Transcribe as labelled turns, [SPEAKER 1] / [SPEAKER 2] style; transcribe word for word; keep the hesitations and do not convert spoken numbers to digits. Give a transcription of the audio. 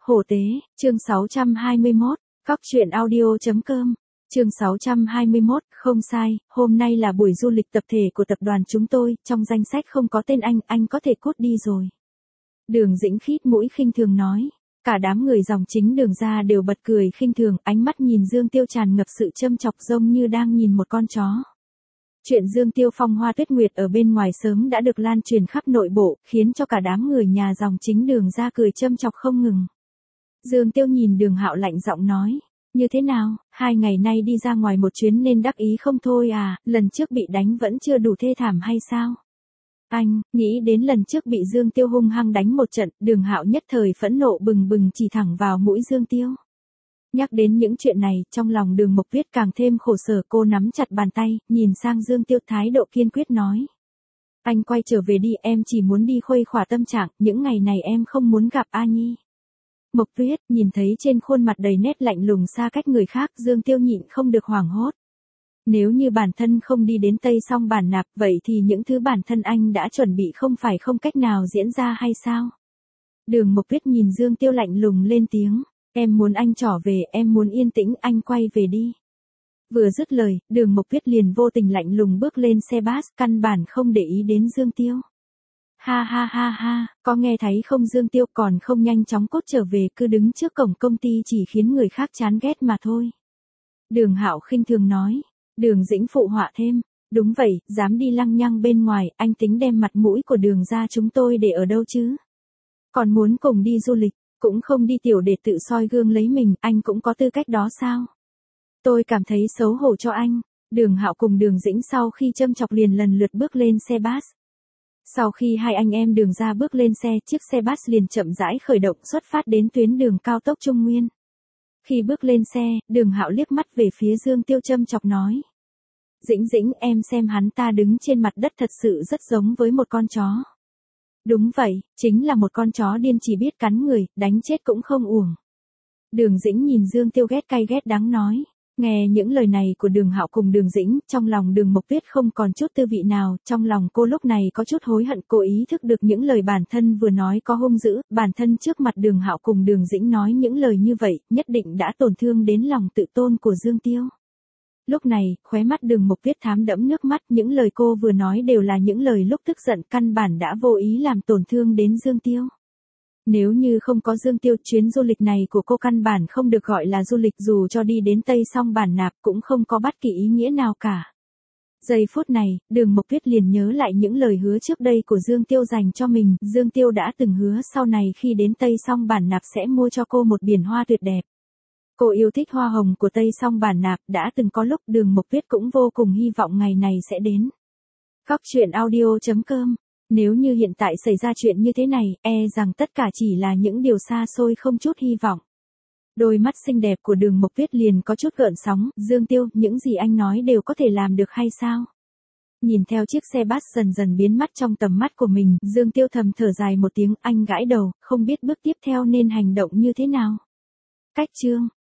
[SPEAKER 1] Hổ tế, chương sáu trăm hai mươi mốt, Cóc truyện audio.com, chương sáu trăm hai mươi mốt, không sai, hôm nay là buổi du lịch tập thể của tập đoàn chúng tôi, trong danh sách không có tên anh, anh có thể cút đi rồi. Đường Dĩnh khít mũi khinh thường nói, cả đám người dòng chính Đường ra đều bật cười khinh thường, ánh mắt nhìn Dương Tiêu tràn ngập sự châm chọc giống như đang nhìn một con chó. Chuyện Dương Tiêu phong hoa tuyết nguyệt ở bên ngoài sớm đã được lan truyền khắp nội bộ, khiến cho cả đám người nhà dòng chính Đường ra cười châm chọc không ngừng. Dương Tiêu nhìn Đường Hạo lạnh giọng nói, như thế nào, hai ngày nay đi ra ngoài một chuyến nên đắc ý không thôi à, lần trước bị đánh vẫn chưa đủ thê thảm hay sao? Anh, nghĩ đến lần trước bị Dương Tiêu hung hăng đánh một trận, Đường Hạo nhất thời phẫn nộ bừng bừng chỉ thẳng vào mũi Dương Tiêu. Nhắc đến những chuyện này, trong lòng Đường Mộc Viết càng thêm khổ sở, cô nắm chặt bàn tay, nhìn sang Dương Tiêu thái độ kiên quyết nói. Anh quay trở về đi, em chỉ muốn đi khuây khỏa tâm trạng, những ngày này em không muốn gặp A Nhi. Mộc Viết, nhìn thấy trên khuôn mặt đầy nét lạnh lùng xa cách người khác, Dương Tiêu nhịn không được hoảng hốt. Nếu như bản thân không đi đến Tây Song Bản Nạp, vậy thì những thứ bản thân anh đã chuẩn bị không phải không cách nào diễn ra hay sao? Đường Mộc Viết nhìn Dương Tiêu lạnh lùng lên tiếng, em muốn anh trở về, em muốn yên tĩnh, anh quay về đi. Vừa dứt lời, Đường Mộc Viết liền vô tình lạnh lùng bước lên xe bus, căn bản không để ý đến Dương Tiêu. Ha ha ha ha, có nghe thấy không, Dương Tiêu còn không nhanh chóng cốt trở về, cứ đứng trước cổng công ty chỉ khiến người khác chán ghét mà thôi. Đường Hạo khinh thường nói. Đường Dĩnh phụ họa thêm, đúng vậy, dám đi lăng nhăng bên ngoài, anh tính đem mặt mũi của Đường ra chúng tôi để ở đâu chứ? Còn muốn cùng đi du lịch, cũng không đi tiểu để tự soi gương lấy mình, anh cũng có tư cách đó sao? Tôi cảm thấy xấu hổ cho anh. Đường Hạo cùng Đường Dĩnh sau khi châm chọc liền lần lượt bước lên xe bus. Sau khi hai anh em Đường ra bước lên xe, chiếc xe bus liền chậm rãi khởi động xuất phát đến tuyến đường cao tốc Trung Nguyên. Khi bước lên xe, Đường Hạo liếc mắt về phía Dương Tiêu châm chọc nói. Dĩnh Dĩnh, em xem hắn ta đứng trên mặt đất thật sự rất giống với một con chó. Đúng vậy, chính là một con chó điên chỉ biết cắn người, đánh chết cũng không uổng. Đường Dĩnh nhìn Dương Tiêu ghét cay ghét đắng nói. Nghe những lời này của Đường Hạo cùng Đường Dĩnh, trong lòng Đường Mộc Viết không còn chút tư vị nào, trong lòng cô lúc này có chút hối hận, cô ý thức được những lời bản thân vừa nói có hung dữ, bản thân trước mặt Đường Hạo cùng Đường Dĩnh nói những lời như vậy, nhất định đã tổn thương đến lòng tự tôn của Dương Tiêu. Lúc này, khóe mắt Đường Mộc Viết thám đẫm nước mắt, những lời cô vừa nói đều là những lời lúc tức giận, căn bản đã vô ý làm tổn thương đến Dương Tiêu. Nếu như không có Dương Tiêu, chuyến du lịch này của cô căn bản không được gọi là du lịch, dù cho đi đến Tây Song Bản Nạp cũng không có bất kỳ ý nghĩa nào cả. Giây phút này, Đường Mộc Viết liền nhớ lại những lời hứa trước đây của Dương Tiêu dành cho mình, Dương Tiêu đã từng hứa sau này khi đến Tây Song Bản Nạp sẽ mua cho cô một biển hoa tuyệt đẹp. Cô yêu thích hoa hồng của Tây Song Bản Nạp, đã từng có lúc Đường Mộc Viết cũng vô cùng hy vọng ngày này sẽ đến. Cóc truyện audio.com. Nếu như hiện tại xảy ra chuyện như thế này, e rằng tất cả chỉ là những điều xa xôi không chút hy vọng. Đôi mắt xinh đẹp của Đường Mộc Viết liền có chút gợn sóng, Dương Tiêu, những gì anh nói đều có thể làm được hay sao? Nhìn theo chiếc xe bus dần dần biến mất trong tầm mắt của mình, Dương Tiêu thầm thở dài một tiếng, anh gãi đầu, không biết bước tiếp theo nên hành động như thế nào. Cách chương.